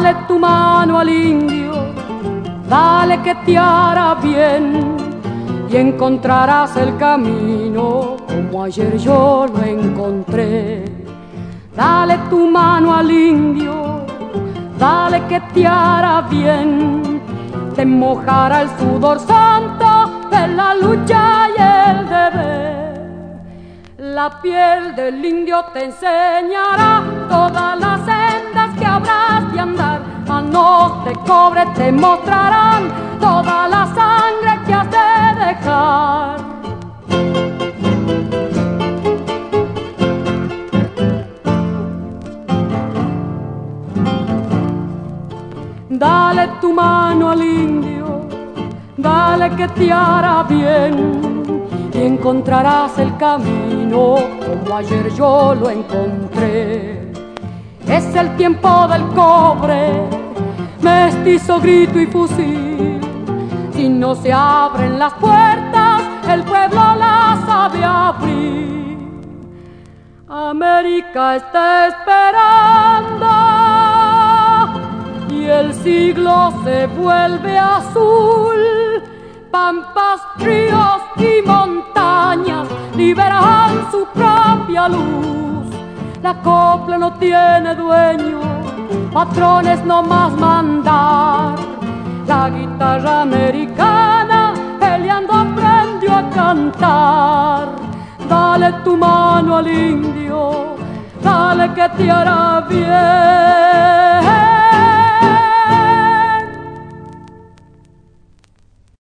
Dale tu mano al indio, dale que te hará bien y encontrarás el camino como ayer yo lo encontré. Dale tu mano al indio, dale que te hará bien, te mojará el sudor santo de la lucha y el deber. La piel del indio te enseñará todas las sendas que habrás de andar, manos de cobre te mostrarán toda la sangre que has de dejar. Dale tu mano al indio, dale que te hará bien y encontrarás el camino como ayer yo lo encontré. Es el tiempo del cobre, mestizo, grito y fusil. Si no se abren las puertas, el pueblo las sabe abrir. América está esperando y el siglo se vuelve azul. Pampas, ríos y montañas liberan su propia luz. La copla no tiene dueño, patrones no más mandar. La guitarra americana peleando aprendió a cantar. Dale tu mano al indio, dale que te hará bien.